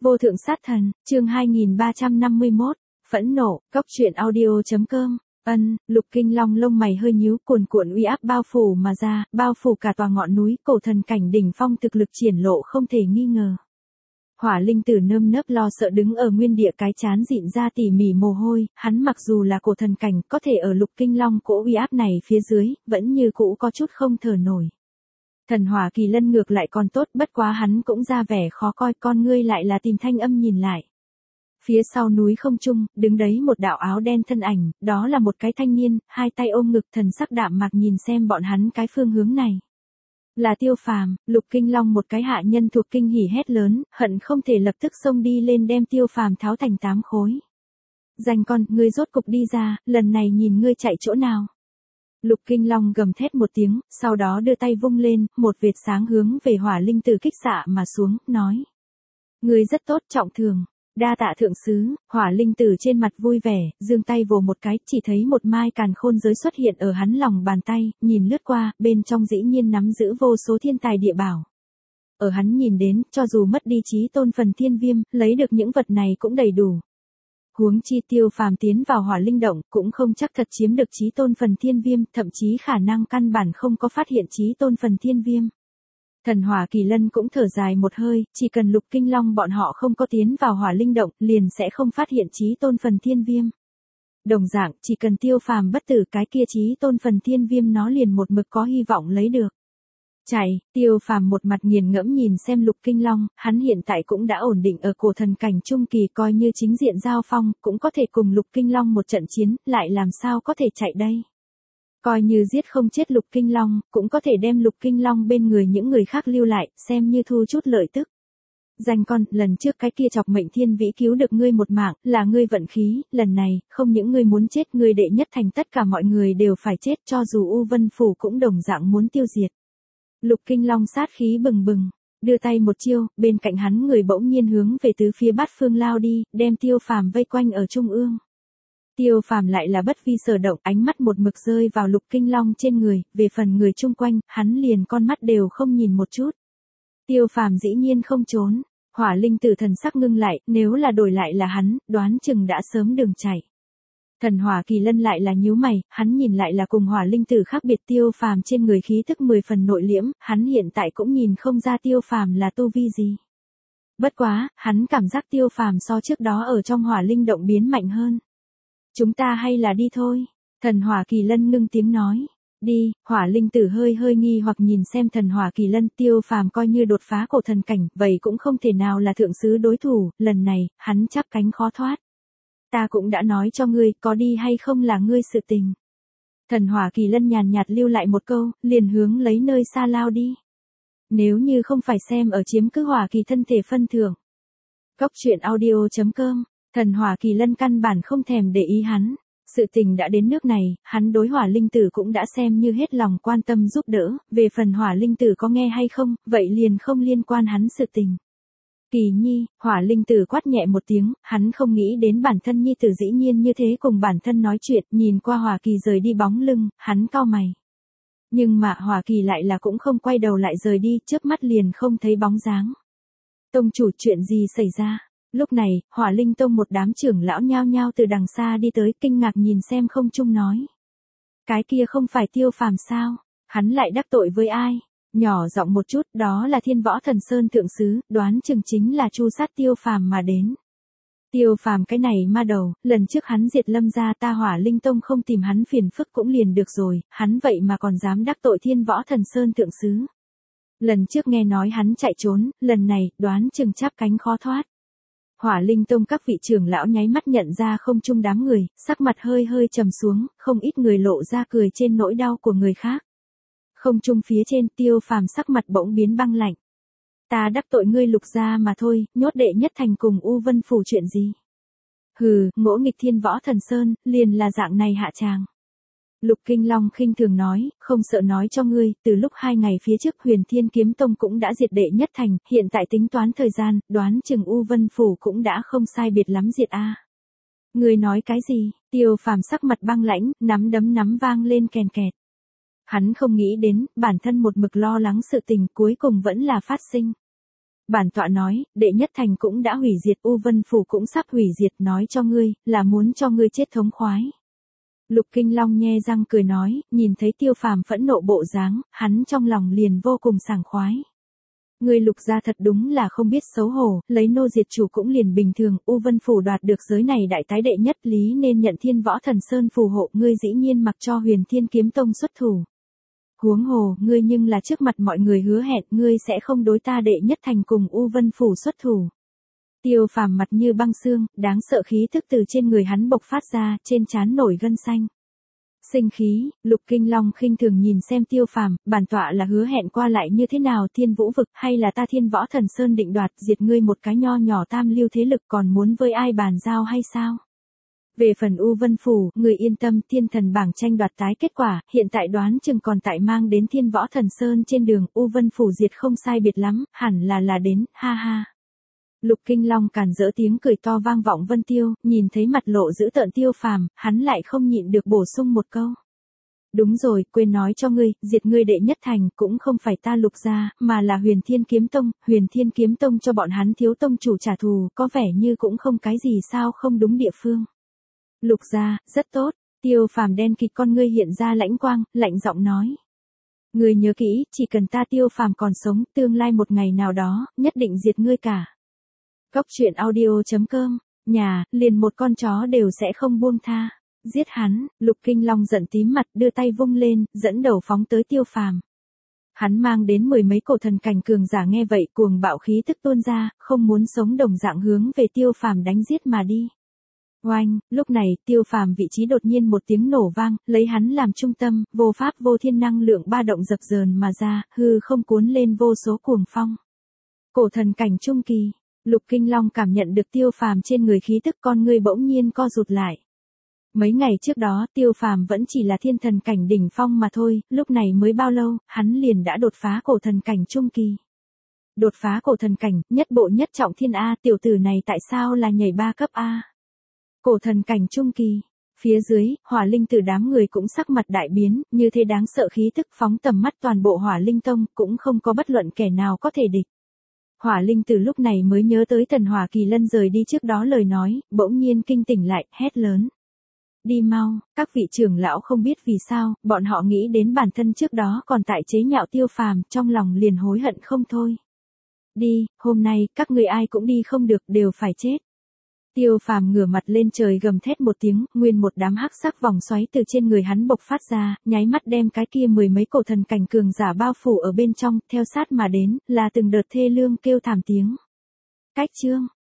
Vô thượng sát thần, chương 2351, phẫn nộ, cốc truyện audio.com. Lục Kinh Long lông mày hơi nhíu, cuồn cuộn uy áp bao phủ mà ra, bao phủ cả tòa ngọn núi, cổ thần cảnh đỉnh phong thực lực triển lộ không thể nghi ngờ. Hỏa Linh Tử nơm nớp lo sợ đứng ở nguyên địa, cái chán dịn ra tỉ mỉ mồ hôi, hắn mặc dù là cổ thần cảnh, có thể ở Lục Kinh Long cỗ uy áp này phía dưới, vẫn như cũ có chút không thở nổi. Thần Hỏa Kỳ Lân ngược lại còn tốt, bất quá hắn cũng ra vẻ khó coi, con ngươi lại là tìm Thanh Âm nhìn lại. Phía sau núi không trung, đứng đấy một đạo áo đen thân ảnh, đó là một cái thanh niên, hai tay ôm ngực, thần sắc đạm mạc nhìn xem bọn hắn cái phương hướng này. Là Tiêu Phàm. Lục Kinh Long một cái hạ nhân thuộc kinh hỉ hét lớn, hận không thể lập tức xông đi lên đem Tiêu Phàm tháo thành 8 khối. Dành con, ngươi rốt cục đi ra, lần này nhìn ngươi chạy chỗ nào. Lục Kinh Long gầm thét một tiếng, sau đó đưa tay vung lên, một vệt sáng hướng về Hỏa Linh Tử kích xạ mà xuống, nói. Ngươi rất tốt, trọng thường. Đa tạ thượng sứ. Hỏa Linh Tử trên mặt vui vẻ, giương tay vồ một cái, chỉ thấy một mai càn khôn giới xuất hiện ở hắn lòng bàn tay, nhìn lướt qua, bên trong dĩ nhiên nắm giữ vô số thiên tài địa bảo. Ở hắn nhìn đến, cho dù mất đi chí tôn phần thiên viêm, lấy được những vật này cũng đầy đủ. Huống chi Tiêu Phàm tiến vào Hỏa Linh động, cũng không chắc thật chiếm được chí tôn phần thiên viêm, thậm chí khả năng căn bản không có phát hiện chí tôn phần thiên viêm. Thần Hỏa Kỳ Lân cũng thở dài một hơi, chỉ cần Lục Kinh Long bọn họ không có tiến vào Hỏa Linh động, liền sẽ không phát hiện chí tôn phần thiên viêm. Đồng dạng, chỉ cần Tiêu Phàm bất tử, cái kia chí tôn phần thiên viêm nó liền một mực có hy vọng lấy được. Chạy, Tiêu Phàm một mặt nghiền ngẫm nhìn xem Lục Kinh Long, hắn hiện tại cũng đã ổn định ở cổ thần cảnh trung kỳ, coi như chính diện giao phong, cũng có thể cùng Lục Kinh Long một trận chiến, lại làm sao có thể chạy đây. Coi như giết không chết Lục Kinh Long, cũng có thể đem Lục Kinh Long bên người những người khác lưu lại, xem như thu chút lợi tức. Dành con, lần trước cái kia chọc mệnh thiên vĩ cứu được ngươi một mạng, là ngươi vận khí, lần này, không những ngươi muốn chết, ngươi đệ nhất thành tất cả mọi người đều phải chết, cho dù U Vân Phủ cũng đồng dạng muốn tiêu diệt. Lục Kinh Long sát khí bừng bừng, đưa tay một chiêu, bên cạnh hắn người bỗng nhiên hướng về tứ phía bát phương lao đi, đem Tiêu Phàm vây quanh ở trung ương. Tiêu Phàm lại là bất vi sở động, ánh mắt một mực rơi vào Lục Kinh Long trên người, về phần người chung quanh, hắn liền con mắt đều không nhìn một chút. Tiêu Phàm dĩ nhiên không trốn. Hỏa Linh Tử thần sắc ngưng lại, nếu là đổi lại là hắn, đoán chừng đã sớm đường chạy. Thần Hỏa Kỳ Lân lại là nhíu mày, hắn nhìn lại là cùng Hỏa Linh Tử khác biệt, Tiêu Phàm trên người khí tức 10 phần nội liễm, hắn hiện tại cũng nhìn không ra Tiêu Phàm là tu vi gì. Bất quá, hắn cảm giác Tiêu Phàm so trước đó ở trong Hỏa Linh động biến mạnh hơn. Chúng ta hay là đi thôi. Thần Hỏa Kỳ Lân ngưng tiếng nói. Đi. Hỏa Linh Tử hơi nghi hoặc nhìn xem Thần Hỏa Kỳ Lân. Tiêu Phàm coi như đột phá cổ thần cảnh, vậy cũng không thể nào là thượng sứ đối thủ, lần này, hắn chắp cánh khó thoát. Ta cũng đã nói cho ngươi, có đi hay không là ngươi sự tình. Thần Hỏa Kỳ Lân nhàn nhạt lưu lại một câu, liền hướng lấy nơi xa lao đi. Nếu như không phải xem ở chiếm cứ Hỏa Kỳ thân thể phân thưởng. Cốc truyện audio.com. Thần Hỏa Kỳ Lân căn bản không thèm để ý hắn. Sự tình đã đến nước này, hắn đối Hỏa Linh Tử cũng đã xem như hết lòng quan tâm giúp đỡ, về phần Hỏa Linh Tử có nghe hay không, vậy liền không liên quan hắn sự tình. Kỳ nhi. Hỏa Linh Tử quát nhẹ một tiếng, hắn không nghĩ đến bản thân nhi tử dĩ nhiên như thế cùng bản thân nói chuyện, nhìn qua Hỏa Kỳ rời đi bóng lưng, hắn cau mày. Nhưng mà Hỏa Kỳ lại là cũng không quay đầu lại rời đi, chớp mắt liền không thấy bóng dáng. Tông chủ, chuyện gì xảy ra? Lúc này, Hỏa Linh Tông một đám trưởng lão nhao nhao từ đằng xa đi tới, kinh ngạc nhìn xem không trung nói. Cái kia không phải Tiêu Phàm sao? Hắn lại đắc tội với ai? Nhỏ giọng một chút, đó là Thiên Võ Thần Sơn thượng sứ, đoán chừng chính là tru sát Tiêu Phàm mà đến. Tiêu Phàm cái này ma đầu, lần trước hắn diệt Lâm gia, ta Hỏa Linh Tông không tìm hắn phiền phức cũng liền được rồi, hắn vậy mà còn dám đắc tội Thiên Võ Thần Sơn thượng sứ. Lần trước nghe nói hắn chạy trốn, lần này, đoán chừng chắp cánh khó thoát. Hỏa Linh Tông các vị trưởng lão nháy mắt nhận ra không chung đám người, sắc mặt hơi trầm xuống, không ít người lộ ra cười trên nỗi đau của người khác. Không chung phía trên, Tiêu Phàm sắc mặt bỗng biến băng lạnh. Ta đắc tội ngươi Lục gia mà thôi, nhốt đệ nhất thành cùng U Vân Phủ chuyện gì? Hừ, ngỗ nghịch Thiên Võ Thần Sơn, liền là dạng này hạ tràng. Lục Kinh Long khinh thường nói, không sợ nói cho ngươi, từ lúc 2 ngày phía trước Huyền Thiên Kiếm Tông cũng đã diệt đệ nhất thành, hiện tại tính toán thời gian, đoán chừng U Vân Phủ cũng đã không sai biệt lắm diệt a. Ngươi nói cái gì? Tiêu Phàm sắc mặt băng lãnh, nắm vang lên kèn kẹt. Hắn không nghĩ đến, bản thân một mực lo lắng sự tình cuối cùng vẫn là phát sinh. Bản tọa nói, đệ nhất thành cũng đã hủy diệt, U Vân Phủ cũng sắp hủy diệt, nói cho ngươi, là muốn cho ngươi chết thống khoái. Lục Kinh Long nhe răng cười nói, nhìn thấy Tiêu Phàm phẫn nộ bộ dáng, hắn trong lòng liền vô cùng sảng khoái. Ngươi Lục gia thật đúng là không biết xấu hổ, lấy nô diệt chủ cũng liền bình thường, U Vân Phủ đoạt được giới này đại tái đệ nhất lý nên nhận Thiên Võ Thần Sơn phù hộ, ngươi dĩ nhiên mặc cho Huyền Thiên Kiếm Tông xuất thủ. Huống hồ, ngươi nhưng là trước mặt mọi người hứa hẹn, ngươi sẽ không đối ta đệ nhất thành cùng U Vân Phủ xuất thủ. Tiêu Phàm mặt như băng xương, đáng sợ khí tức từ trên người hắn bộc phát ra, trên trán nổi gân xanh. Sinh khí, Lục Kinh Long khinh thường nhìn xem Tiêu Phàm, bản tọa là hứa hẹn qua lại như thế nào, Thiên Vũ vực hay là ta Thiên Võ Thần Sơn định đoạt, diệt ngươi một cái nho nhỏ tam lưu thế lực, còn muốn với ai bàn giao hay sao? Về phần U Vân Phủ, người yên tâm, Thiên Thần bảng tranh đoạt tái kết quả, hiện tại đoán chừng còn tại mang đến Thiên Võ Thần Sơn trên đường, U Vân Phủ diệt không sai biệt lắm, hẳn là đến, ha ha. Lục Kinh Long càn rỡ tiếng cười to vang vọng Vân Tiêu, nhìn thấy mặt lộ dữ tợn Tiêu Phàm, hắn lại không nhịn được bổ sung một câu. Đúng rồi, quên nói cho ngươi, diệt ngươi đệ nhất thành cũng không phải ta Lục gia, mà là Huyền Thiên Kiếm Tông, Huyền Thiên Kiếm Tông cho bọn hắn thiếu tông chủ trả thù, có vẻ như cũng không cái gì sao không đúng địa phương. Lục gia, rất tốt, Tiêu Phàm đen kịt con ngươi hiện ra lãnh quang, lạnh giọng nói. Ngươi nhớ kỹ, chỉ cần ta Tiêu Phàm còn sống, tương lai một ngày nào đó, nhất định diệt ngươi cả. Cốc truyện audio.com, nhà, liền một con chó đều sẽ không buông tha. Giết hắn, Lục Kinh Long giận tím mặt đưa tay vung lên, dẫn đầu phóng tới Tiêu Phàm. Hắn mang đến mười mấy cổ thần cảnh cường giả nghe vậy cuồng bạo khí tức tuôn ra, không muốn sống đồng dạng hướng về Tiêu Phàm đánh giết mà đi. Oanh, lúc này, Tiêu Phàm vị trí đột nhiên một tiếng nổ vang, lấy hắn làm trung tâm, vô pháp vô thiên năng lượng ba động dập dờn mà ra, hư không cuốn lên vô số cuồng phong. Cổ thần cảnh trung kỳ, Lục Kinh Long cảm nhận được Tiêu Phàm trên người khí tức con ngươi bỗng nhiên co rụt lại. Mấy ngày trước đó, Tiêu Phàm vẫn chỉ là thiên thần cảnh đỉnh phong mà thôi, lúc này mới bao lâu, hắn liền đã đột phá cổ thần cảnh trung kỳ. Đột phá cổ thần cảnh, nhất bộ nhất trọng thiên A, tiểu tử này tại sao là nhảy 3 cấp A? Cổ thần cảnh trung kỳ. Phía dưới, Hỏa Linh Tử đám người cũng sắc mặt đại biến, như thế đáng sợ khí tức phóng tầm mắt toàn bộ Hỏa Linh Tông, cũng không có bất luận kẻ nào có thể địch. Hỏa Linh Tử lúc này mới nhớ tới Thần Hỏa Kỳ Lân rời đi trước đó lời nói, bỗng nhiên kinh tỉnh lại, hét lớn. Đi mau, các vị trưởng lão không biết vì sao, bọn họ nghĩ đến bản thân trước đó còn tại chế nhạo Tiêu Phàm, trong lòng liền hối hận không thôi. Đi, hôm nay, các người ai cũng đi không được, đều phải chết. Tiêu Phàm ngửa mặt lên trời gầm thét một tiếng, nguyên một đám hắc sắc vòng xoáy từ trên người hắn bộc phát ra, nháy mắt đem cái kia mười mấy cổ thần cảnh cường giả bao phủ ở bên trong, theo sát mà đến, là từng đợt thê lương kêu thảm tiếng. Cách chương.